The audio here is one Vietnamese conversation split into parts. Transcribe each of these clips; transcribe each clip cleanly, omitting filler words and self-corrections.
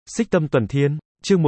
Xích Tâm Tuần Thiên, chương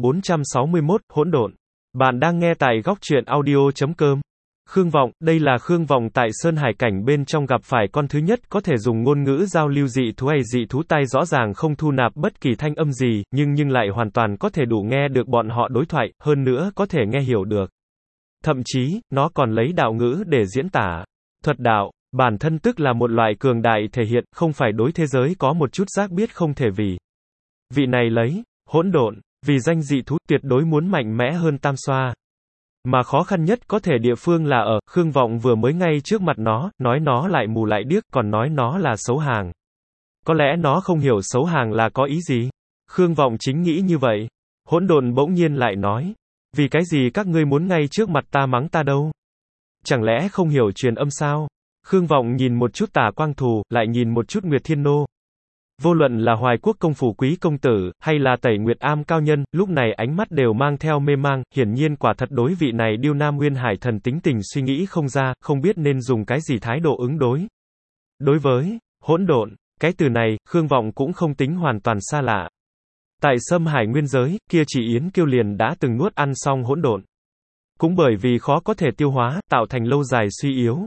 1461, hỗn độn. Bạn đang nghe tại góc truyện audio.com. Khương Vọng, đây là Khương Vọng tại Sơn Hải cảnh bên trong gặp phải con thứ nhất có thể dùng ngôn ngữ giao lưu dị thú hay dị thú tai rõ ràng không thu nạp bất kỳ thanh âm gì, nhưng lại hoàn toàn có thể đủ nghe được bọn họ đối thoại, hơn nữa có thể nghe hiểu được. Thậm chí, nó còn lấy đạo ngữ để diễn tả. Thuật đạo, bản thân tức là một loại cường đại thể hiện, không phải đối thế giới có một chút giác biết không thể vì. Vị này lấy, hỗn độn, vì danh dị thú, tuyệt đối muốn mạnh mẽ hơn Tam Xoa. Mà khó khăn nhất có thể địa phương là ở, Khương Vọng vừa mới ngay trước mặt nó, nói nó lại mù lại điếc, còn nói nó là xấu hàng. Có lẽ nó không hiểu xấu hàng là có ý gì? Khương Vọng chính nghĩ như vậy. Hỗn độn bỗng nhiên lại nói, vì cái gì các ngươi muốn ngay trước mặt ta mắng ta đâu? Chẳng lẽ không hiểu truyền âm sao? Khương Vọng nhìn một chút Tà Quang Thù, lại nhìn một chút Nguyệt Thiên Nô. Vô luận là Hoài Quốc công phủ quý công tử, hay là Tẩy Nguyệt Am cao nhân, lúc này ánh mắt đều mang theo mê mang, hiển nhiên quả thật đối vị này Điêu Nam Nguyên Hải thần tính tình suy nghĩ không ra, không biết nên dùng cái gì thái độ ứng đối. Đối với hỗn độn, cái từ này, Khương Vọng cũng không tính hoàn toàn xa lạ. Tại Sâm Hải nguyên giới, kia chỉ Yến Kiêu liền đã từng nuốt ăn xong hỗn độn. Cũng bởi vì khó có thể tiêu hóa, tạo thành lâu dài suy yếu.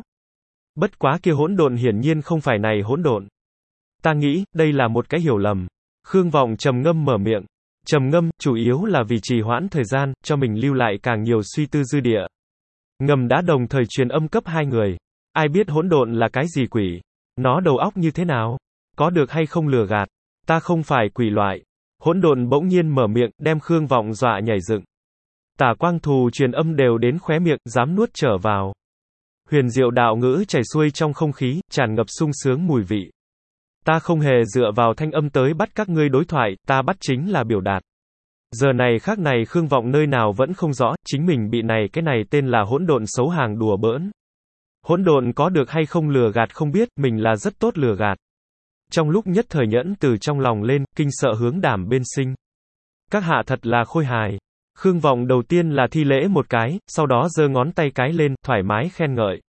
Bất quá kia hỗn độn hiển nhiên không phải này hỗn độn. Ta nghĩ, đây là một cái hiểu lầm. Khương Vọng trầm ngâm mở miệng. Trầm ngâm, chủ yếu là vì trì hoãn thời gian, cho mình lưu lại càng nhiều suy tư dư địa. Ngầm đã đồng thời truyền âm cấp hai người. Ai biết hỗn độn là cái gì quỷ? Nó đầu óc như thế nào? Có được hay không lừa gạt? Ta không phải quỷ loại. Hỗn độn bỗng nhiên mở miệng, đem Khương Vọng dọa nhảy dựng. Tà Quang Thù truyền âm đều đến khóe miệng, dám nuốt trở vào. Huyền diệu đạo ngữ chảy xuôi trong không khí, tràn ngập sung sướng mùi vị. Ta không hề dựa vào thanh âm tới bắt các ngươi đối thoại, ta bắt chính là biểu đạt. Giờ này khác này Khương Vọng nơi nào vẫn không rõ, chính mình bị này cái này tên là hỗn độn xấu hàng đùa bỡn. Hỗn độn có được hay không lừa gạt không biết, mình là rất tốt lừa gạt. Trong lúc nhất thời nhẫn từ trong lòng lên, kinh sợ hướng đảm bên sinh. Các hạ thật là khôi hài. Khương Vọng đầu tiên là thi lễ một cái, sau đó giơ ngón tay cái lên, thoải mái khen ngợi.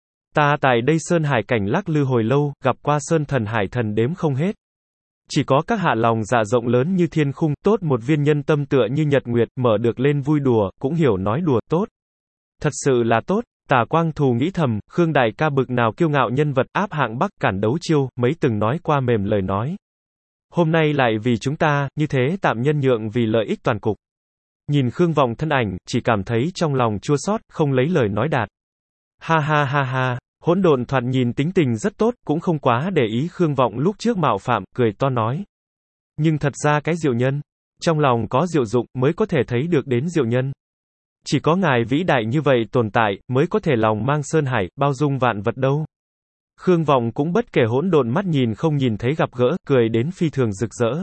Ta tại đây Sơn Hải cảnh lắc lư hồi lâu, gặp qua Sơn Thần Hải Thần đếm không hết. Chỉ có các hạ lòng dạ rộng lớn như thiên khung, tốt một viên nhân tâm tựa như nhật nguyệt, mở được lên vui đùa, cũng hiểu nói đùa, tốt. Thật sự là tốt. Tà Quang Thù nghĩ thầm, Khương đại ca bực nào kiêu ngạo nhân vật, áp hạng Bắc cản đấu chiêu, mấy từng nói qua mềm lời nói. Hôm nay lại vì chúng ta, như thế tạm nhân nhượng vì lợi ích toàn cục. Nhìn Khương Vọng thân ảnh, chỉ cảm thấy trong lòng chua xót, không lấy lời nói đạt. Ha ha ha ha. Hỗn độn thoạt nhìn tính tình rất tốt, cũng không quá để ý Khương Vọng lúc trước mạo phạm, cười to nói. Nhưng thật ra cái diệu nhân, trong lòng có diệu dụng, mới có thể thấy được đến diệu nhân. Chỉ có ngài vĩ đại như vậy tồn tại, mới có thể lòng mang sơn hải, bao dung vạn vật đâu. Khương Vọng cũng bất kể hỗn độn mắt nhìn không nhìn thấy gặp gỡ, cười đến phi thường rực rỡ.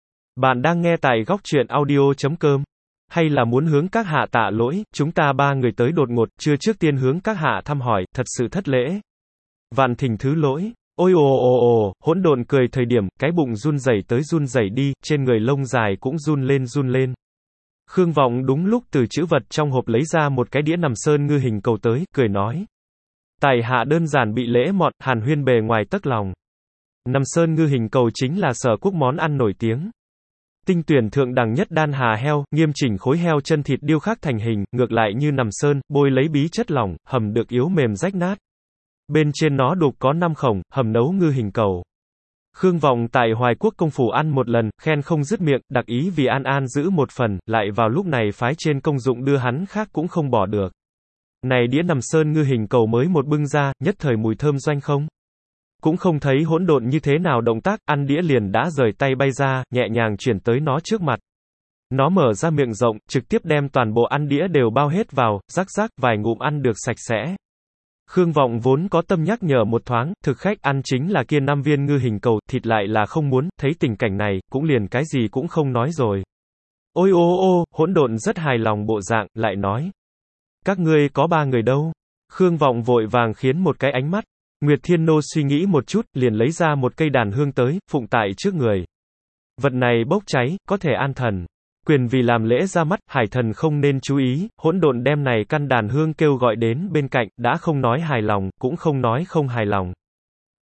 Bạn đang nghe tại góc truyện audio.com. Hay là muốn hướng các hạ tạ lỗi, chúng ta ba người tới đột ngột, chưa trước tiên hướng các hạ thăm hỏi, thật sự thất lễ. Vạn thỉnh thứ lỗi. Ôi ồ, hỗn độn cười thời điểm, cái bụng run rẩy tới run rẩy đi, trên người lông dài cũng run lên. Khương Vọng đúng lúc từ chữ vật trong hộp lấy ra một cái đĩa nằm sơn ngư hình cầu tới, cười nói. Tài hạ đơn giản bị lễ mọn, hàn huyên bề ngoài tấc lòng. Nằm sơn ngư hình cầu chính là Sở Quốc món ăn nổi tiếng. Tinh tuyển thượng đẳng nhất đan hà heo, nghiêm chỉnh khối heo chân thịt điêu khắc thành hình, ngược lại như nằm sơn, bôi lấy bí chất lỏng, hầm được yếu mềm rách nát. Bên trên nó đục có 5 khổng, hầm nấu ngư hình cầu. Khương Vọng tại Hoài Quốc công phủ ăn một lần, khen không dứt miệng, đặc ý vì An giữ một phần, lại vào lúc này phái trên công dụng đưa hắn khác cũng không bỏ được. Này đĩa nằm sơn ngư hình cầu mới một bưng ra, nhất thời mùi thơm doanh không. Cũng không thấy hỗn độn như thế nào động tác, ăn đĩa liền đã rời tay bay ra, nhẹ nhàng chuyển tới nó trước mặt. Nó mở ra miệng rộng, trực tiếp đem toàn bộ ăn đĩa đều bao hết vào, rắc vài ngụm ăn được sạch sẽ. Khương Vọng vốn có tâm nhắc nhở một thoáng, thực khách ăn chính là kia 5 viên ngư hình cầu, thịt lại là không muốn, thấy tình cảnh này, cũng liền cái gì cũng không nói rồi. Ôi ô, hỗn độn rất hài lòng bộ dạng, lại nói. Các ngươi có 3 người đâu? Khương Vọng vội vàng khiến một cái ánh mắt. Nguyệt Thiên Nô suy nghĩ một chút, liền lấy ra một cây đàn hương tới, phụng tại trước người. Vật này bốc cháy, có thể an thần. Quyền vì làm lễ ra mắt, hải thần không nên chú ý, hỗn độn đem này căn đàn hương kêu gọi đến bên cạnh, đã không nói hài lòng, cũng không nói không hài lòng.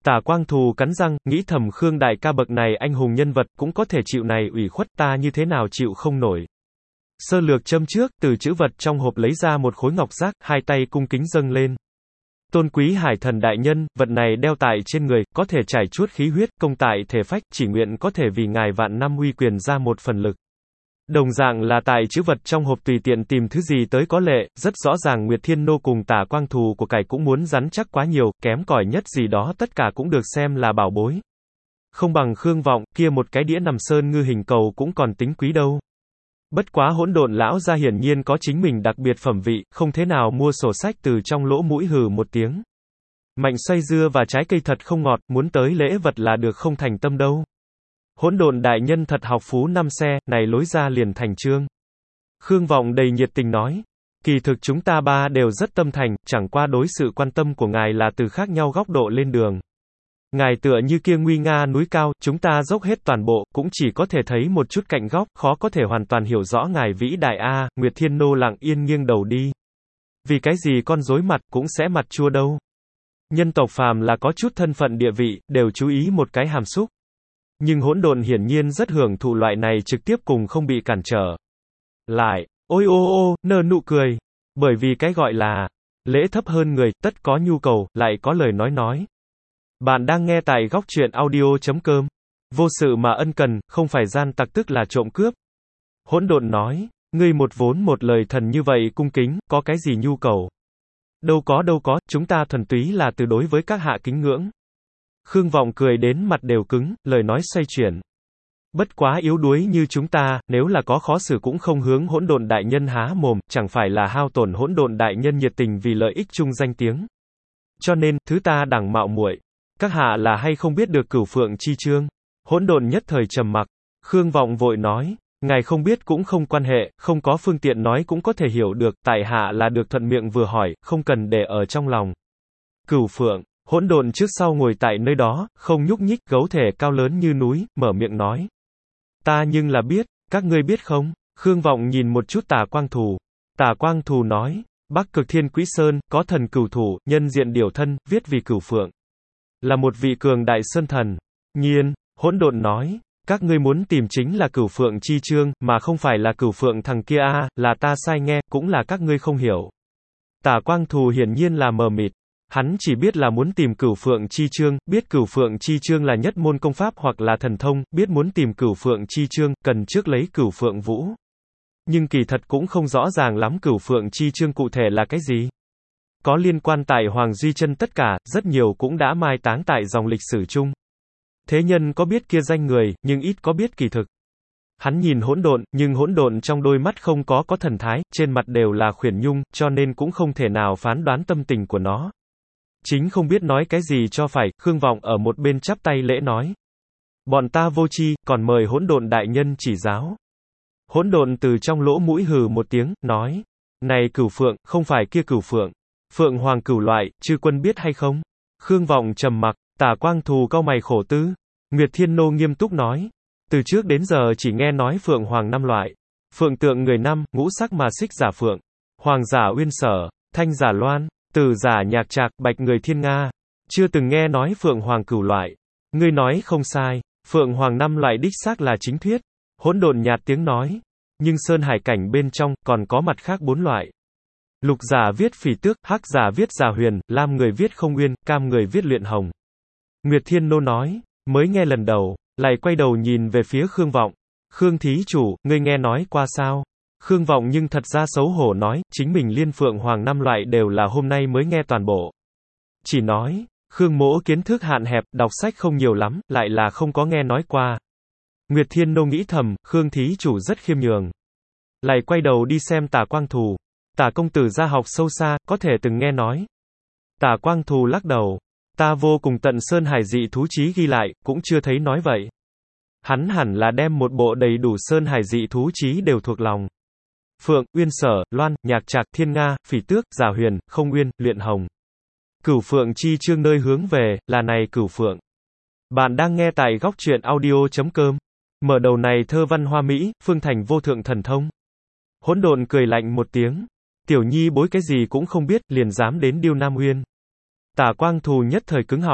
Tả Quang Thù cắn răng, nghĩ thầm Khương đại ca bậc này anh hùng nhân vật, cũng có thể chịu này ủy khuất, ta như thế nào chịu không nổi. Sơ lược châm trước, từ chữ vật trong hộp lấy ra một khối ngọc giác, hai tay cung kính dâng lên. Tôn quý Hải Thần đại nhân, vật này đeo tại trên người, có thể trải chuốt khí huyết, công tại thể phách, chỉ nguyện có thể vì ngài vạn năm uy quyền ra một phần lực. Đồng dạng là tại chữ vật trong hộp tùy tiện tìm thứ gì tới có lệ, rất rõ ràng Nguyệt Thiên Nô cùng Tả Quang Thù của cải cũng muốn rắn chắc quá nhiều, kém cỏi nhất gì đó tất cả cũng được xem là bảo bối. Không bằng Khương Vọng, kia một cái đĩa nằm sơn ngư hình cầu cũng còn tính quý đâu. Bất quá Hỗn Độn lão gia hiển nhiên có chính mình đặc biệt phẩm vị, không thế nào mua sổ sách từ trong lỗ mũi hừ một tiếng. Mạnh xoay dưa và trái cây thật không ngọt, muốn tới lễ vật là được không thành tâm đâu. Hỗn Độn đại nhân thật học phú năm xe, này lối ra liền thành chương. Khương Vọng đầy nhiệt tình nói, kỳ thực chúng ta ba đều rất tâm thành, chẳng qua đối sự quan tâm của ngài là từ khác nhau góc độ lên đường. Ngài tựa như kia nguy nga núi cao, chúng ta dốc hết toàn bộ, cũng chỉ có thể thấy một chút cạnh góc, khó có thể hoàn toàn hiểu rõ ngài vĩ đại a. Nguyệt Thiên Nô lặng yên nghiêng đầu đi. Vì cái gì con rối mặt cũng sẽ mặt chua đâu. Nhân tộc phàm là có chút thân phận địa vị, đều chú ý một cái hàm xúc. Nhưng Hỗn Độn hiển nhiên rất hưởng thụ loại này trực tiếp cùng không bị cản trở. Lại, ôi ô ô, nở nụ cười. Bởi vì cái gọi là lễ thấp hơn người, tất có nhu cầu, lại có lời nói. Bạn đang nghe tại góc truyện audio.com. Vô sự mà ân cần, không phải gian tặc tức là trộm cướp. Hỗn Độn nói, ngươi một vốn một lời thần như vậy cung kính, có cái gì nhu cầu? Đâu có, chúng ta thuần túy là từ đối với các hạ kính ngưỡng. Khương Vọng cười đến mặt đều cứng, lời nói xoay chuyển. Bất quá yếu đuối như chúng ta, nếu là có khó xử cũng không hướng Hỗn Độn đại nhân há mồm, chẳng phải là hao tổn Hỗn Độn đại nhân nhiệt tình vì lợi ích chung danh tiếng. Cho nên, thứ ta đẳng mạo muội. Các hạ là hay không biết được Cửu Phượng chi chương? Hỗn Độn nhất thời trầm mặc. Khương Vọng vội nói, ngài không biết cũng không quan hệ, không có phương tiện nói cũng có thể hiểu được, tại hạ là được thuận miệng vừa hỏi, không cần để ở trong lòng. Cửu Phượng, Hỗn Độn trước sau ngồi tại nơi đó, không nhúc nhích, gấu thể cao lớn như núi, mở miệng nói. Ta nhưng là biết, các ngươi biết không? Khương Vọng nhìn một chút Tả Quang Thù. Tả Quang Thù nói, Bắc Cực Thiên Quỹ Sơn, có thần cửu thủ, nhân diện điều thân, viết vì Cửu Phượng. Là một vị cường đại sơn thần. Nhiên, Hỗn Độn nói, các ngươi muốn tìm chính là Cửu Phượng chi chương, mà không phải là Cửu Phượng thằng kia a, là ta sai nghe, cũng là các ngươi không hiểu. Tả Quang Thù hiển nhiên là mờ mịt. Hắn chỉ biết là muốn tìm Cửu Phượng chi chương, biết Cửu Phượng chi chương là nhất môn công pháp hoặc là thần thông, biết muốn tìm Cửu Phượng chi chương, cần trước lấy Cửu Phượng Vũ. Nhưng kỳ thật cũng không rõ ràng lắm Cửu Phượng chi chương cụ thể là cái gì. Có liên quan tại Hoàng Duy Chân tất cả, rất nhiều cũng đã mai táng tại dòng lịch sử chung. Thế nhân có biết kia danh người, nhưng ít có biết kỳ thực. Hắn nhìn Hỗn Độn, nhưng Hỗn Độn trong đôi mắt không có thần thái, trên mặt đều là khuyển nhung, cho nên cũng không thể nào phán đoán tâm tình của nó. Chính không biết nói cái gì cho phải, Khương Vọng ở một bên chắp tay lễ nói. Bọn ta vô tri, còn mời Hỗn Độn đại nhân chỉ giáo. Hỗn Độn từ trong lỗ mũi hừ một tiếng, nói. Này Cửu Phượng, không phải kia Cửu Phượng. Phượng Hoàng cửu loại, chư quân biết hay không? Khương Vọng trầm mặc, Tả Quang Thù cau mày khổ tư. Nguyệt Thiên Nô nghiêm túc nói. Từ trước đến giờ chỉ nghe nói Phượng Hoàng 5 loại. Phượng tượng người năm, ngũ sắc mà xích giả Phượng. Hoàng giả Uyên Sở, thanh giả Loan, tử giả Nhạc Trạc, bạch người Thiên Nga. Chưa từng nghe nói Phượng Hoàng cửu loại. Ngươi nói không sai, Phượng Hoàng 5 loại đích xác là chính thuyết. Hỗn Độn nhạt tiếng nói. Nhưng sơn hải cảnh bên trong, còn có mặt khác 4 loại. Lục giả viết Phỉ Tước, hắc giả viết Giả Huyền, lam người viết Không Uyên, cam người viết Luyện Hồng. Nguyệt Thiên Nô nói, mới nghe lần đầu, lại quay đầu nhìn về phía Khương Vọng. Khương thí chủ, ngươi nghe nói qua sao? Khương Vọng nhưng thật ra xấu hổ nói, chính mình liên Phượng Hoàng 5 loại đều là hôm nay mới nghe toàn bộ. Chỉ nói, Khương mỗ kiến thức hạn hẹp, đọc sách không nhiều lắm, lại là không có nghe nói qua. Nguyệt Thiên Nô nghĩ thầm, Khương thí chủ rất khiêm nhường. Lại quay đầu đi xem Tả Quang Thù. Tả công tử gia học sâu xa, có thể từng nghe nói. Tả Quang Thù lắc đầu. Ta vô cùng tận sơn hải dị thú chí ghi lại, cũng chưa thấy nói vậy. Hắn hẳn là đem một bộ đầy đủ sơn hải dị thú chí đều thuộc lòng. Phượng, Uyên Sở, Loan, Nhạc Trạc, Thiên Nga, Phỉ Tước, Giả Huyền, Không Uyên, Luyện Hồng. Cửu Phượng chi chương nơi hướng về, là này Cửu Phượng. Bạn đang nghe tại góc truyện audio.com. Mở đầu này thơ văn hoa mỹ, phương thành vô thượng thần thông. Hỗn Độn cười lạnh một tiếng. Tiểu nhi bối cái gì cũng không biết, liền dám đến Điêu Nam Uyên. Tả Quang Thù nhất thời cứng họng.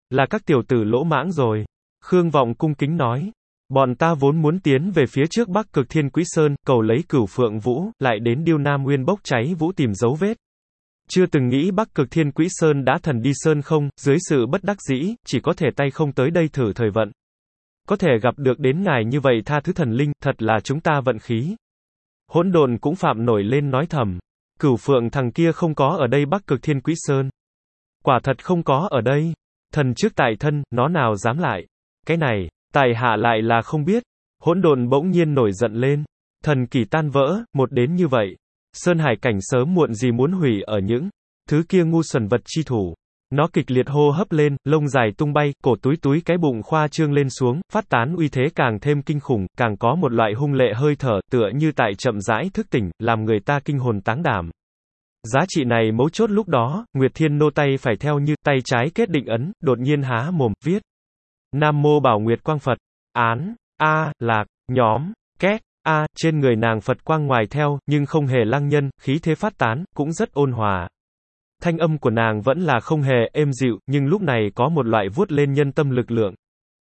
Là các tiểu tử lỗ mãng rồi. Khương Vọng cung kính nói. Bọn ta vốn muốn tiến về phía trước Bắc Cực Thiên Quý Sơn, cầu lấy Cửu Phượng Vũ, lại đến Điêu Nam Nguyên bốc cháy vũ tìm dấu vết. Chưa từng nghĩ Bắc Cực Thiên Quý Sơn đã thần đi sơn không, dưới sự bất đắc dĩ, chỉ có thể tay không tới đây thử thời vận. Có thể gặp được đến ngài như vậy tha thứ thần linh, thật là chúng ta vận khí. Hỗn độn cũng phạm nổi lên nói thầm. Cửu Phượng thằng kia không có ở đây Bắc Cực Thiên Quý Sơn. Quả thật không có ở đây. Thần trước tại thân, nó nào dám lại. Cái này, tại hạ lại là không biết. Hỗn độn bỗng nhiên nổi giận lên. Thần kỳ tan vỡ, một đến như vậy. Sơn Hải cảnh sớm muộn gì muốn hủy ở những thứ kia ngu xuẩn vật chi thủ. Nó kịch liệt hô hấp lên, lông dài tung bay, cổ túi túi cái bụng khoa trương lên xuống, phát tán uy thế càng thêm kinh khủng, càng có một loại hung lệ hơi thở, tựa như tại chậm rãi thức tỉnh, làm người ta kinh hồn táng đảm. Giá trị này mấu chốt lúc đó, Nguyệt Thiên Nô tay phải theo như, tay trái kết định ấn, đột nhiên há mồm, viết. Nam Mô Bảo Nguyệt Quang Phật, án, lạc, nhóm, két, trên người nàng Phật quang ngoài theo, nhưng không hề lăng nhân, khí thế phát tán, cũng rất ôn hòa. Thanh âm của nàng vẫn là không hề êm dịu, nhưng lúc này có một loại vuốt lên nhân tâm lực lượng.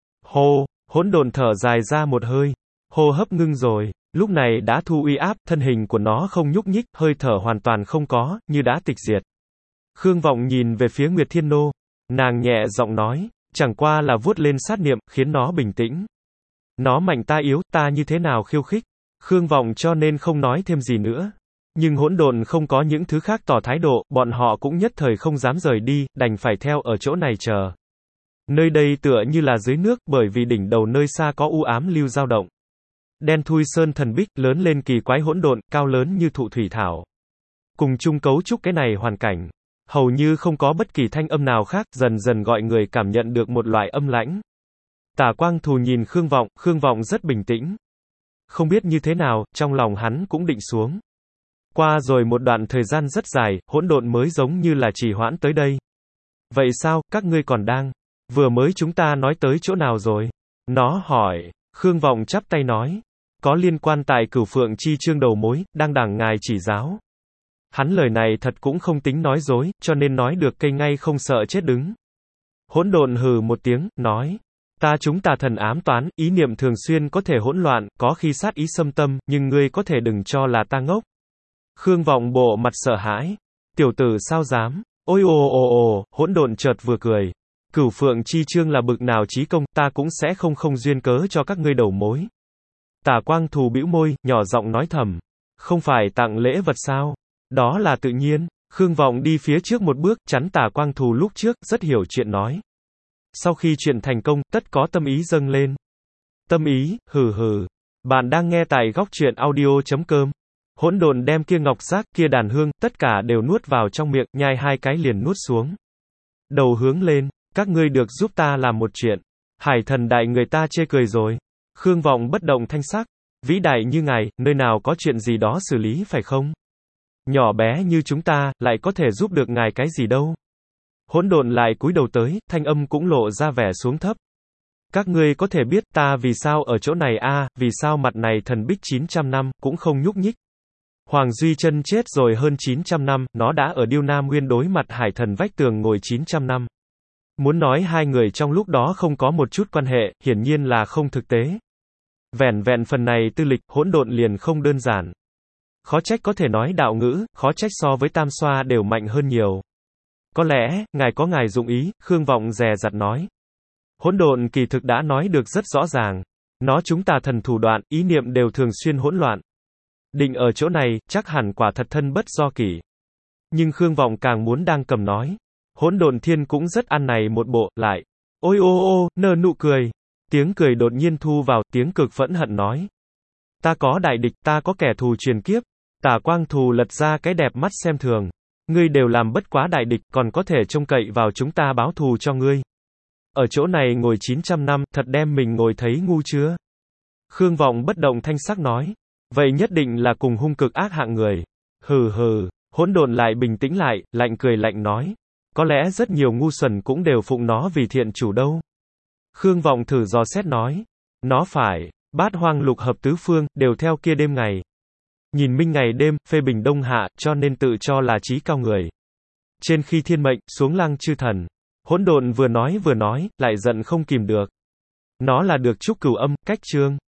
Hô, hỗn độn thở dài ra một hơi. Hô hấp ngưng rồi, lúc này đã thu uy áp, thân hình của nó không nhúc nhích, hơi thở hoàn toàn không có, như đã tịch diệt. Khương Vọng nhìn về phía Nguyệt Thiên Nô. Nàng nhẹ giọng nói, chẳng qua là vuốt lên sát niệm, khiến nó bình tĩnh. Nó mạnh ta yếu, ta như thế nào khiêu khích. Khương Vọng cho nên không nói thêm gì nữa. Nhưng hỗn độn không có những thứ khác tỏ thái độ, bọn họ cũng nhất thời không dám rời đi, đành phải theo ở chỗ này chờ. Nơi đây tựa như là dưới nước, bởi vì đỉnh đầu nơi xa có u ám lưu dao động. Đen thui sơn thần bích, lớn lên kỳ quái hỗn độn, cao lớn như thụ thủy thảo. Cùng chung cấu trúc cái này hoàn cảnh. Hầu như không có bất kỳ thanh âm nào khác, dần dần gọi người cảm nhận được một loại âm lãnh. Tả Quang Thù nhìn Khương Vọng rất bình tĩnh. Không biết như thế nào, trong lòng hắn cũng định xuống. Qua rồi một đoạn thời gian rất dài, hỗn độn mới giống như là trì hoãn tới đây. Vậy sao, các ngươi còn đang? Vừa mới chúng ta nói tới chỗ nào rồi? Nó hỏi. Khương Vọng chắp tay nói. Có liên quan tại Cửu Phượng chi chương đầu mối, đang đảng ngài chỉ giáo. Hắn lời này thật cũng không tính nói dối, cho nên nói được cây ngay không sợ chết đứng. Hỗn độn hừ một tiếng, nói. Chúng ta thần ám toán, ý niệm thường xuyên có thể hỗn loạn, có khi sát ý xâm tâm, nhưng ngươi có thể đừng cho là ta ngốc. Khương Vọng bộ mặt sợ hãi. Tiểu tử sao dám? Ôi ồ, hỗn độn chợt vừa cười. Cửu Phượng chi chương là bực nào chí công, ta cũng sẽ không duyên cớ cho các ngươi đầu mối. Tả Quang Thù bĩu môi, nhỏ giọng nói thầm. Không phải tặng lễ vật sao? Đó là tự nhiên. Khương Vọng đi phía trước một bước, chắn Tả Quang Thù lúc trước, rất hiểu chuyện nói. Sau khi chuyện thành công, tất có tâm ý dâng lên. Tâm ý, hừ. Bạn đang nghe tại góc truyện audio.com. Hỗn độn đem kia ngọc giác, kia đàn hương, tất cả đều nuốt vào trong miệng, nhai hai cái liền nuốt xuống. Đầu hướng lên, các ngươi được giúp ta làm một chuyện. Hải thần đại người ta chê cười rồi. Khương Vọng bất động thanh sắc. Vĩ đại như ngài, nơi nào có chuyện gì đó xử lý phải không? Nhỏ bé như chúng ta, lại có thể giúp được ngài cái gì đâu. Hỗn độn lại cúi đầu tới, thanh âm cũng lộ ra vẻ xuống thấp. Các ngươi có thể biết ta vì sao ở chỗ này vì sao mặt này thần bích 900 năm, cũng không nhúc nhích. Hoàng Duy Chân chết rồi hơn 900 năm, nó đã ở Điêu Nam Nguyên đối mặt hải thần vách tường ngồi 900 năm. Muốn nói hai người trong lúc đó không có một chút quan hệ, hiển nhiên là không thực tế. Vẹn phần này tư lịch, hỗn độn liền không đơn giản. Khó trách có thể nói đạo ngữ, khó trách so với tam xoa đều mạnh hơn nhiều. Có lẽ, ngài có ngài dụng ý, Khương Vọng dè dặt nói. Hỗn độn kỳ thực đã nói được rất rõ ràng. Nó chúng ta thần thủ đoạn, ý niệm đều thường xuyên hỗn loạn. Định ở chỗ này, chắc hẳn quả thật thân bất do kỷ. Nhưng Khương Vọng càng muốn đang cầm nói. Hỗn độn thiên cũng rất ăn này một bộ, lại. Ôi nở nụ cười. Tiếng cười đột nhiên thu vào, tiếng cực phẫn hận nói. Ta có đại địch, ta có kẻ thù truyền kiếp. Tả Quang Thù lật ra cái đẹp mắt xem thường. Ngươi đều làm bất quá đại địch, còn có thể trông cậy vào chúng ta báo thù cho ngươi. Ở chỗ này ngồi 900 năm, thật đem mình ngồi thấy ngu chưa? Khương Vọng bất động thanh sắc nói. Vậy nhất định là cùng hung cực ác hạng người. Hừ, hỗn độn lại bình tĩnh lại, lạnh cười lạnh nói. Có lẽ rất nhiều ngu xuẩn cũng đều phụng nó vì thiện chủ đâu. Khương Vọng thử dò xét nói. Nó phải, bát hoang lục hợp tứ phương, đều theo kia đêm ngày. Nhìn minh ngày đêm, phê bình đông hạ, cho nên tự cho là trí cao người. Trên khi thiên mệnh, xuống lăng chư thần. Hỗn độn vừa nói, lại giận không kìm được. Nó là được trúc cửu âm, cách chương.